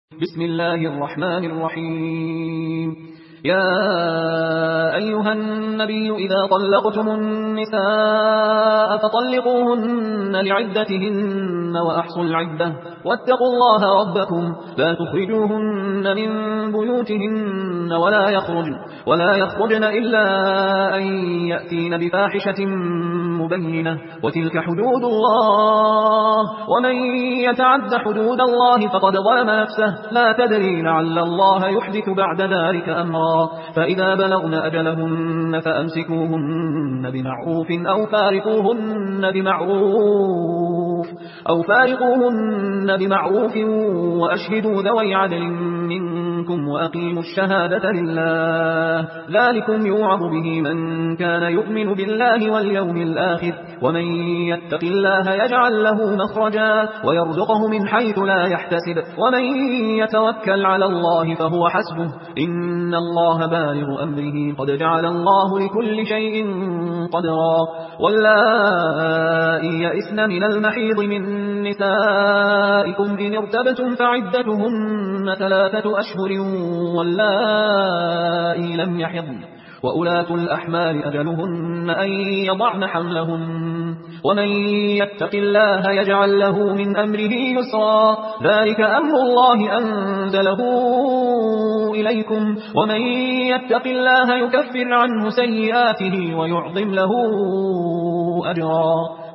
بسم الله الرحمن الرحيم. يا أيها النبي إذا طلقتم النساء فطلقوهن لعدتهن وأحصوا العدة واتقوا الله ربكم لا تخرجوهن من بيوتهن ولا يخرجن إلا أن يأتين بفاحشة مبينة وتلك حدود الله ومن يتعد حدود الله فقد ظلم نفسه لا تدري لعل الله يحدث بعد ذلك أمرا. فإذا بلغن أجلهن فأمسكوهن بمعروف أو فارقوهن بمعروف وأشهدوا ذوي عدل منكم وأقيموا الشهادة لله ذلكم يوعظ به من كان يؤمن بالله واليوم الآخر ومن يتق الله يجعل له مخرجا ويرزقه من حيث لا يحتسب ومن يتوكل على الله فهو حسبه إن الله بالغ أمره قد جعل الله لكل شيء قدرا. واللائي يئسن من المحيض من نسائكم إن ارتبتم فعدتهن 3 أشهر واللائي لم يحضن وأولاة الأحمال أجلهن أن يضعن حملهن ومن يتق الله يجعل له من أمره يسرا ذلك أمر الله أنزله إليكم ومن يتق الله يكفر عنه سيئاته ويعظم له أجرا.